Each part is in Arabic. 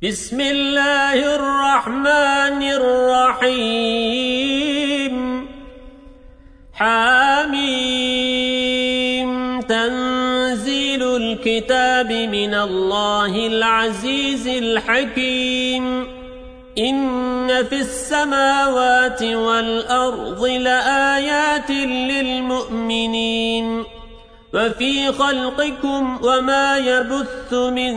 بسم الله الرحمن الرحيم حميم تنزيل الكتاب من الله العزيز الحكيم إن في السماوات والأرض لآيات للمؤمنين وفي خلقكم وما يبث من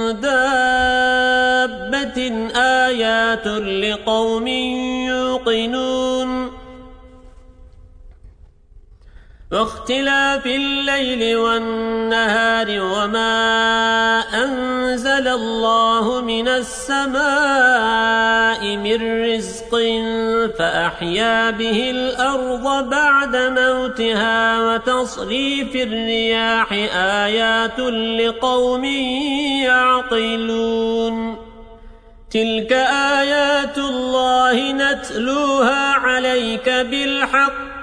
دابة آيات لقوم يوقنون واختلاف الليل والنهار وما أنزل الله من السماء من رزق فأحيا به الأرض بعد موتها وتصريف الرياح آيات لقوم يعقلون تلك آيات الله نتلوها عليك بالحق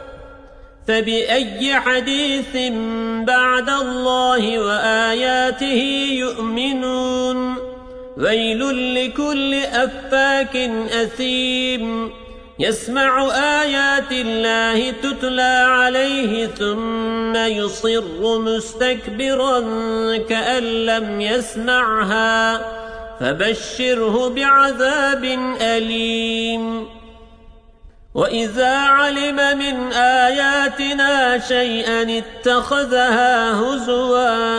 فبأي حديث بعد الله وآياته يؤمنون ويل لكل أفاك أثيم يسمع آيات الله تتلى عليه ثم يصر مستكبرا كأن لم يسمعها فبشره بعذاب أليم وإذا علم من آياتنا شيئا اتخذها هزوا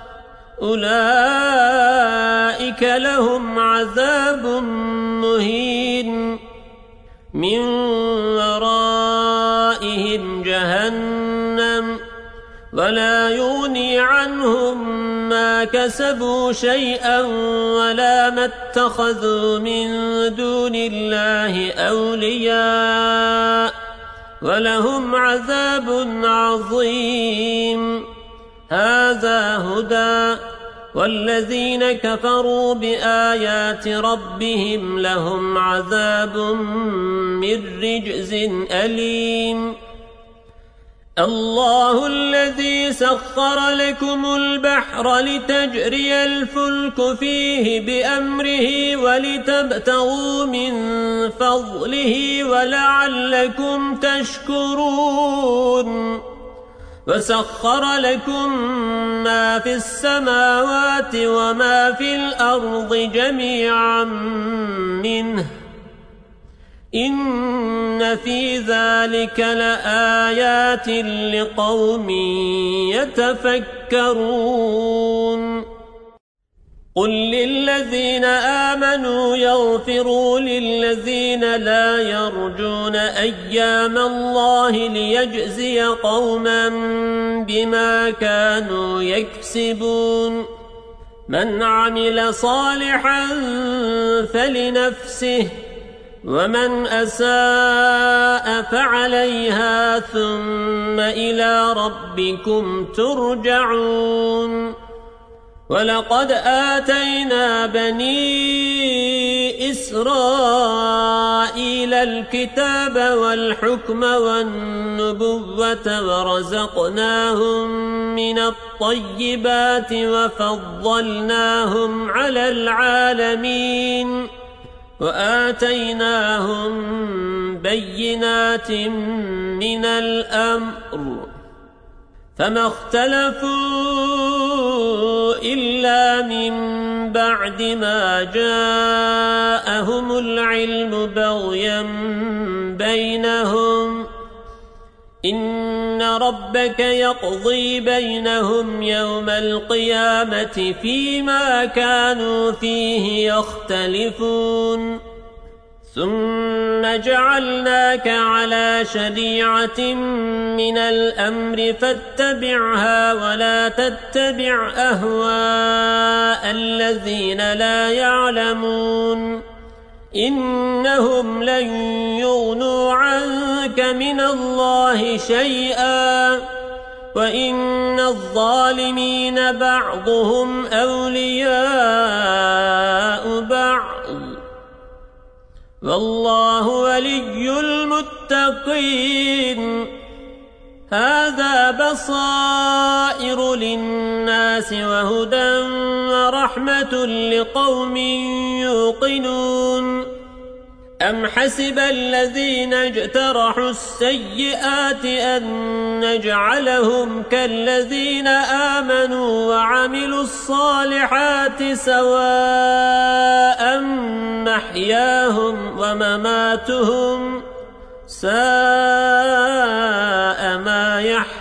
أولئك لهم عذاب مهين من ورائهم جهنم ولا يغني عنهم ما كسبوا شيئا ولا ما اتخذوا من دون الله أولياء ولهم عذاب عظيم هذا هدى والذين كفروا بآيات ربهم لهم عذاب من رجز أليم الله الذي سخر لكم البحر لتجري الفلك فيه بأمره ولتبتغوا من فضله ولعلكم تشكرون وسخر لكم ما في السماوات وما في الأرض جميعا منه إن في ذلك لآيات لقوم يتفكرون قل للذين آمنوا يغفروا للذين لا يرجون أيام الله ليجزي قوما بما كانوا يكسبون من عمل صالحا فلنفسه ومن أساء فعليها ثم إلى ربكم ترجعون ولقد آتينا بني إسرائيل الكتاب والحكم والنبوة ورزقناهم من الطيبات وفضلناهم على العالمين وآتيناهم بينات من الأمر فما اختلفوا إلا من بعد ما جاءهم العلم بغيا بينهم إن ربك يقضي بينهم يوم القيامة فيما كانوا فيه يختلفون ثم جعلناك على شريعة من الأمر فاتبعها ولا تتبع أهواء الذين لا يعلمون إنهم لن يغنوا عنك من الله شيئا وإن الظالمين بعضهم أولياء بعض والله ولي المتقين هذا بصائر للناس وهدى ورحمة لقوم يوقنون أم حسب الذين اجترحوا السيئات أن نجعلهم كالذين آمنوا وعملوا الصالحات سواء محياهم ومماتهم ساء ما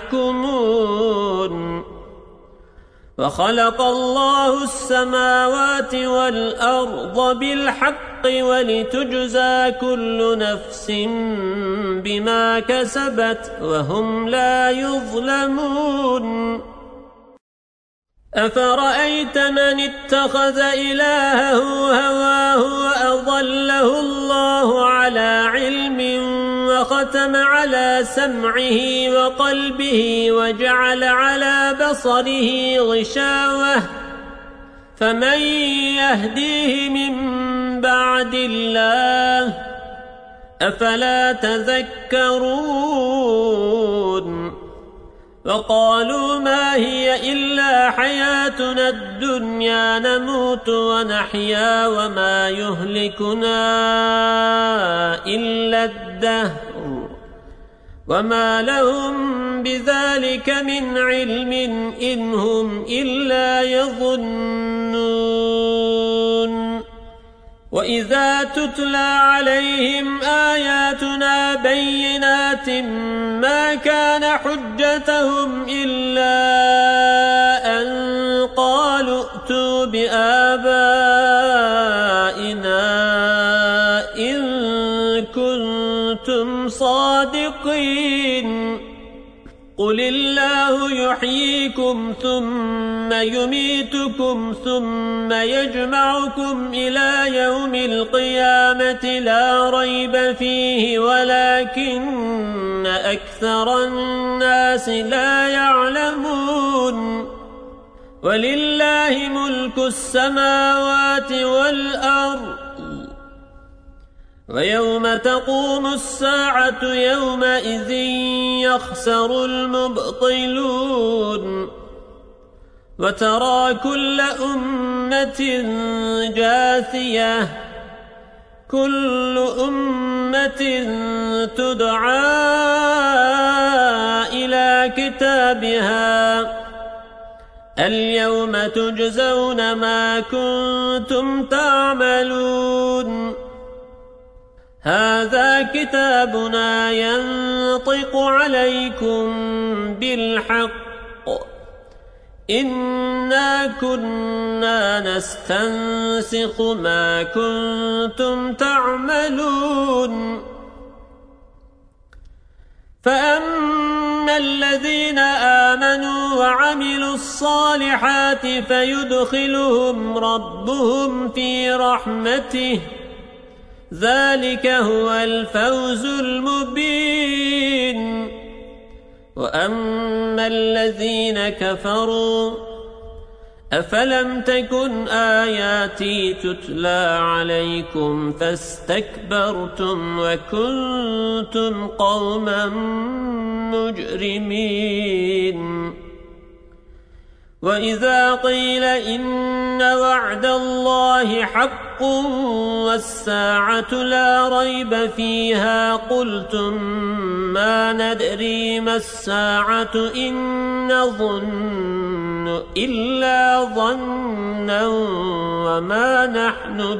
يحكمون وخلق الله السماوات والأرض بالحق ولتجزى كل نفس بما كسبت وهم لا يظلمون أفرأيت من اتخذ إلهه هواه وأضله الله على علم وختم على سمعه وقلبه وجعل على بصره غشاوة فمن يهديه من بعد الله أفلا تذكرون وقالوا ما هي إلا حياتنا الدنيا نموت ونحيا وما يهلكنا إلا الدهر وما لهم بذلك من علم إن هم إلا يظنون وإذا تتلى عليهم آياتنا بينات ما كان حجتهم إلا أن قالوا ائتوا بآبائنا إن كنتم صادقين قل الله يحييكم ثم يميتكم ثم يجمعكم إلى يوم القيامة لا ريب فيه ولكن أكثر الناس لا يعلمون ولله ملك السماوات والأرض ويوم تقوم الساعة يومئذ يخسر المبطلون وترى كل أمة جاثية كل أمة تدعى إلى كتابها اليوم تجزون ما كنتم تعملون هذا كتابنا ينطق عليكم بالحق إنا كنا نستنسخ ما كنتم تعملون فأما الذين آمنوا وعملوا الصالحات فيدخلهم ربهم في رحمته ذلك هو الفوز المبين وأما الذين كفروا أفلم تكن آياتي تتلى عليكم فاستكبرتم وكنتم قوما مجرمين وإذا قيل إن وعد الله حق والساعة لا ريب فيها قلتم ما ندري ما الساعة إن نظن إلا ظنا وما نحن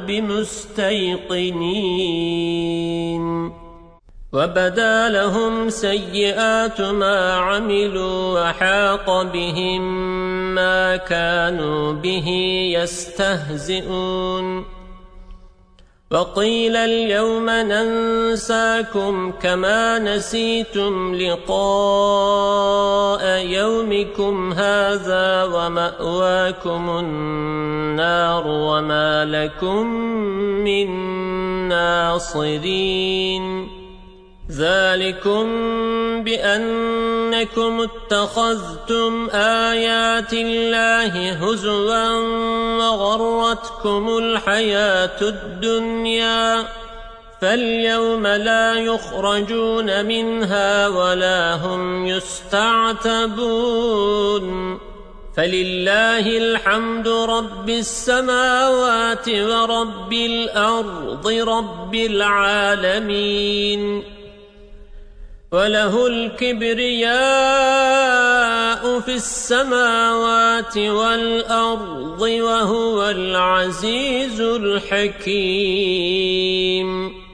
بمستيقنين وبدا لهم سيئات ما عملوا وحاق بهم ما كانوا به يستهزئون وقيل اليوم ننساكم كما نسيتم لقاء يومكم هذا ومأواكم النار وما لكم من ناصرين ذلكم بأنكم اتخذتم آيات الله هزوا وغرتكم الحياة الدنيا فاليوم لا يخرجون منها ولا هم يستعتبون فلله الحمد رب السماوات ورب الأرض رب العالمين وله الكبرياء في السماوات والأرض وهو العزيز الحكيم.